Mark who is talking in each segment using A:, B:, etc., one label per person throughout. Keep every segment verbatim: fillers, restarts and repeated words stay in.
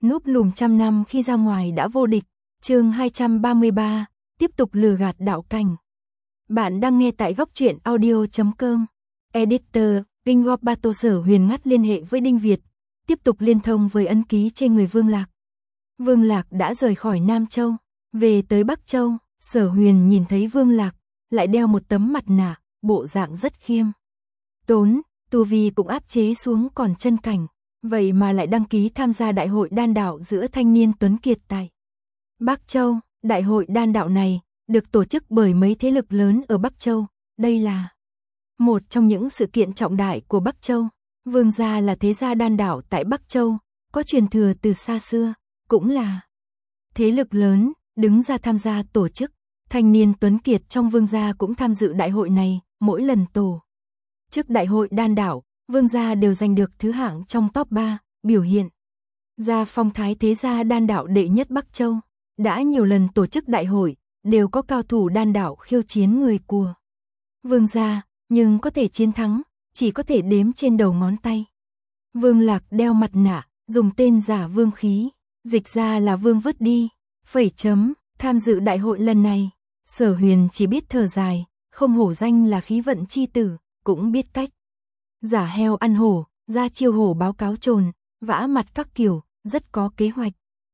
A: Núp lùm trăm năm khi ra ngoài đã vô địch, chương hai trăm ba mươi ba, tiếp tục lừa gạt đạo cảnh. Bạn đang nghe tại góc truyện audio chấm com. Editor, King of Battle. Sở Huyền ngắt liên hệ với Đinh Việt, tiếp tục liên thông với ấn ký trên người Vương Lạc. Vương Lạc đã rời khỏi Nam Châu, về tới Bắc Châu. Sở Huyền nhìn thấy Vương Lạc, lại đeo một tấm mặt nạ, bộ dạng rất khiêm tốn, tu vi cũng áp chế xuống còn chân cảnh. Vậy mà lại đăng ký tham gia đại hội đan đạo giữa thanh niên tuấn kiệt tại Bắc Châu. Đại hội đan đạo này được tổ chức bởi mấy thế lực lớn ở Bắc Châu. Đây là một trong những sự kiện trọng đại của Bắc Châu. Vương gia là thế gia đan đạo tại Bắc Châu, có truyền thừa từ xa xưa, cũng là thế lực lớn, đứng ra tham gia tổ chức. Thanh niên tuấn kiệt trong Vương gia cũng tham dự đại hội này. Mỗi lần tổ chức đại hội đan đạo, Vương gia đều giành được thứ hạng trong top ba, biểu hiện ra phong thái thế gia đan đạo đệ nhất Bắc Châu. Đã nhiều lần tổ chức đại hội, đều có cao thủ đan đạo khiêu chiến người của Vương gia, nhưng có thể chiến thắng, chỉ có thể đếm trên đầu ngón tay. Vương Lạc đeo mặt nạ, dùng tên giả Vương Khí, dịch ra là Vương vứt đi, phẩy chấm, tham dự đại hội lần này. Sở Huyền chỉ biết thở dài, không hổ danh là khí vận chi tử, cũng biết cách giả heo ăn hổ, ra chiêu hổ báo cáo trồn, vã mặt các kiểu, rất có kế hoạch.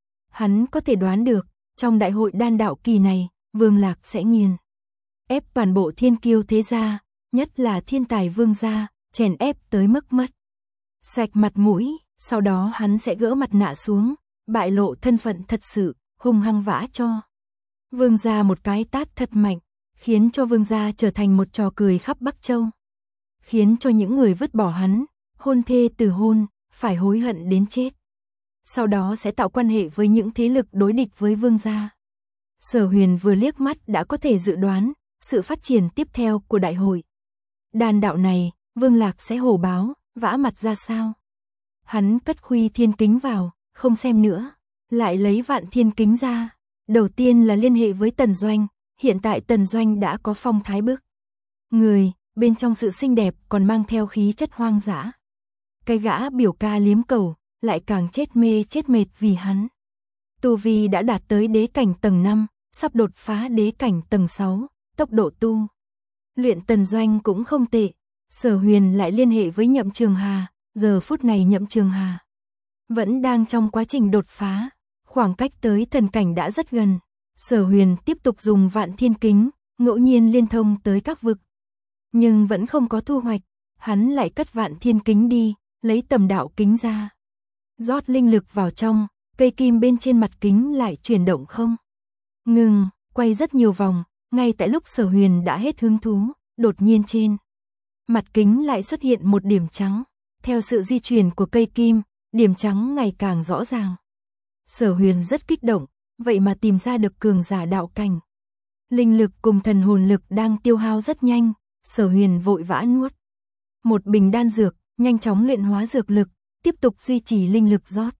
A: Hắn có thể đoán được, trong đại hội đan đạo kỳ này, Vương Lạc sẽ nghiền ép toàn bộ thiên kiêu thế gia, nhất là thiên tài Vương gia, chèn ép tới mức mất sạch mặt mũi. Sau đó hắn sẽ gỡ mặt nạ xuống, bại lộ thân phận thật sự, hung hăng vã cho Vương gia một cái tát thật mạnh, khiến cho Vương gia trở thành một trò cười khắp Bắc Châu, khiến cho những người vứt bỏ hắn, hôn thê từ hôn, phải hối hận đến chết. Sau đó sẽ tạo quan hệ với những thế lực đối địch với Vương gia. Sở Huyền vừa liếc mắt đã có thể dự đoán sự phát triển tiếp theo của đại hội đan đạo này. Vương Lạc sẽ hổ báo, vã mặt ra sao. Hắn cất Khuy Thiên Kính vào, không xem nữa, lại lấy Vạn Thiên Kính ra. Đầu tiên là liên hệ với Tần Doanh. Hiện tại Tần Doanh đã có phong thái bức người, bên trong sự xinh đẹp còn mang theo khí chất hoang dã. Cái gã biểu ca liếm cầu, lại càng chết mê chết mệt vì hắn. Tu vi đã đạt tới đế cảnh tầng năm, sắp đột phá đế cảnh tầng sáu, tốc độ tu luyện Tần Doanh cũng không tệ. Sở Huyền lại liên hệ với Nhậm Trường Hà, giờ phút này Nhậm Trường Hà vẫn đang trong quá trình đột phá, khoảng cách tới thần cảnh đã rất gần. Sở Huyền tiếp tục dùng Vạn Thiên Kính, ngẫu nhiên liên thông tới các vực, nhưng vẫn không có thu hoạch. Hắn lại cất Vạn Thiên Kính đi, lấy Tầm Đạo Kính ra, rót linh lực vào trong, cây kim bên trên mặt kính lại chuyển động không ngừng, quay rất nhiều vòng. Ngay tại lúc Sở Huyền đã hết hứng thú, đột nhiên trên mặt kính lại xuất hiện một điểm trắng. Theo sự di chuyển của cây kim, điểm trắng ngày càng rõ ràng. Sở Huyền rất kích động, vậy mà tìm ra được cường giả đạo cảnh. Linh lực cùng thần hồn lực đang tiêu hao rất nhanh. Sở Huyền vội vã nuốt một bình đan dược, nhanh chóng luyện hóa dược lực, tiếp tục duy trì linh lực rót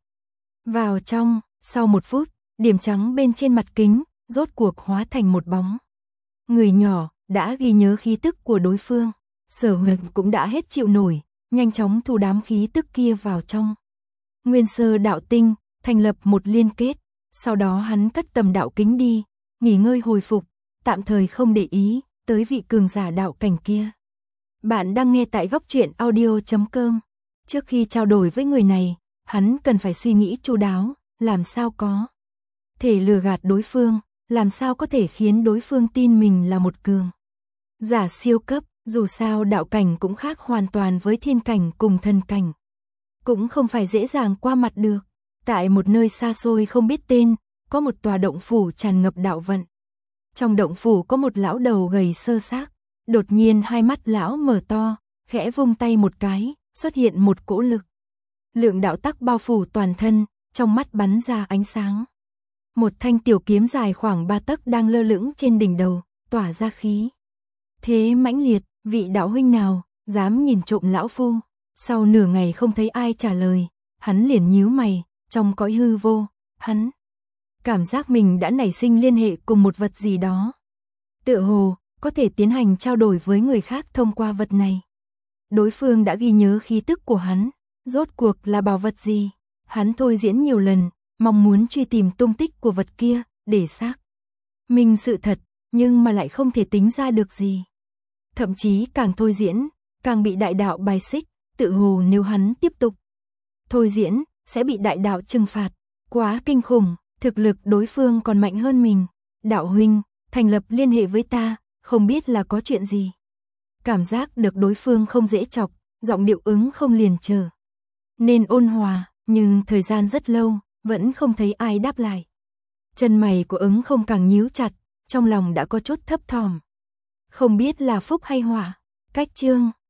A: vào trong. Sau một phút, điểm trắng bên trên mặt kính rốt cuộc hóa thành một bóng người nhỏ, đã ghi nhớ khí tức của đối phương. Sở Huyền cũng đã hết chịu nổi, nhanh chóng thu đám khí tức kia vào trong Nguyên Sơ Đạo Tinh, thành lập một liên kết. Sau đó hắn cất Tầm Đạo Kính đi, nghỉ ngơi hồi phục, tạm thời không để ý tới vị cường giả đạo cảnh kia. Bạn đang nghe tại góc truyện audio chấm com. Trước khi trao đổi với người này, hắn cần phải suy nghĩ chu đáo, làm sao có thể lừa gạt đối phương, làm sao có thể khiến đối phương tin mình là một cường giả siêu cấp. Dù sao đạo cảnh cũng khác hoàn toàn với thiên cảnh cùng thần cảnh, cũng không phải dễ dàng qua mặt được. Tại một nơi xa xôi không biết tên, có một tòa động phủ tràn ngập đạo vận. Trong động phủ có một lão đầu gầy sơ xác, đột nhiên hai mắt lão mở to, khẽ vung tay một cái, xuất hiện một cỗ lực lượng đạo tắc bao phủ toàn thân, trong mắt bắn ra ánh sáng. Một thanh tiểu kiếm dài khoảng ba tấc đang lơ lửng trên đỉnh đầu, tỏa ra khí thế mãnh liệt. Vị đạo huynh nào dám nhìn trộm lão phu? Sau nửa ngày không thấy ai trả lời, hắn liền nhíu mày. Trong cõi hư vô, hắn cảm giác mình đã nảy sinh liên hệ cùng một vật gì đó, tựa hồ có thể tiến hành trao đổi với người khác thông qua vật này. Đối phương đã ghi nhớ khí tức của hắn, rốt cuộc là bảo vật gì? Hắn thôi diễn nhiều lần, mong muốn truy tìm tung tích của vật kia, để xác minh sự thật, nhưng mà lại không thể tính ra được gì. Thậm chí càng thôi diễn, càng bị đại đạo bài xích, tự hồ nếu hắn tiếp tục thôi diễn, sẽ bị đại đạo trừng phạt. Quá kinh khủng, thực lực đối phương còn mạnh hơn mình. Đạo huynh, thành lập liên hệ với ta, không biết là có chuyện gì. Cảm giác được đối phương không dễ chọc, giọng điệu ứng không liền chờ nên ôn hòa, nhưng thời gian rất lâu, vẫn không thấy ai đáp lại. Chân mày của ứng không càng nhíu chặt, trong lòng đã có chút thấp thỏm. Không biết là phúc hay họa. Cách chương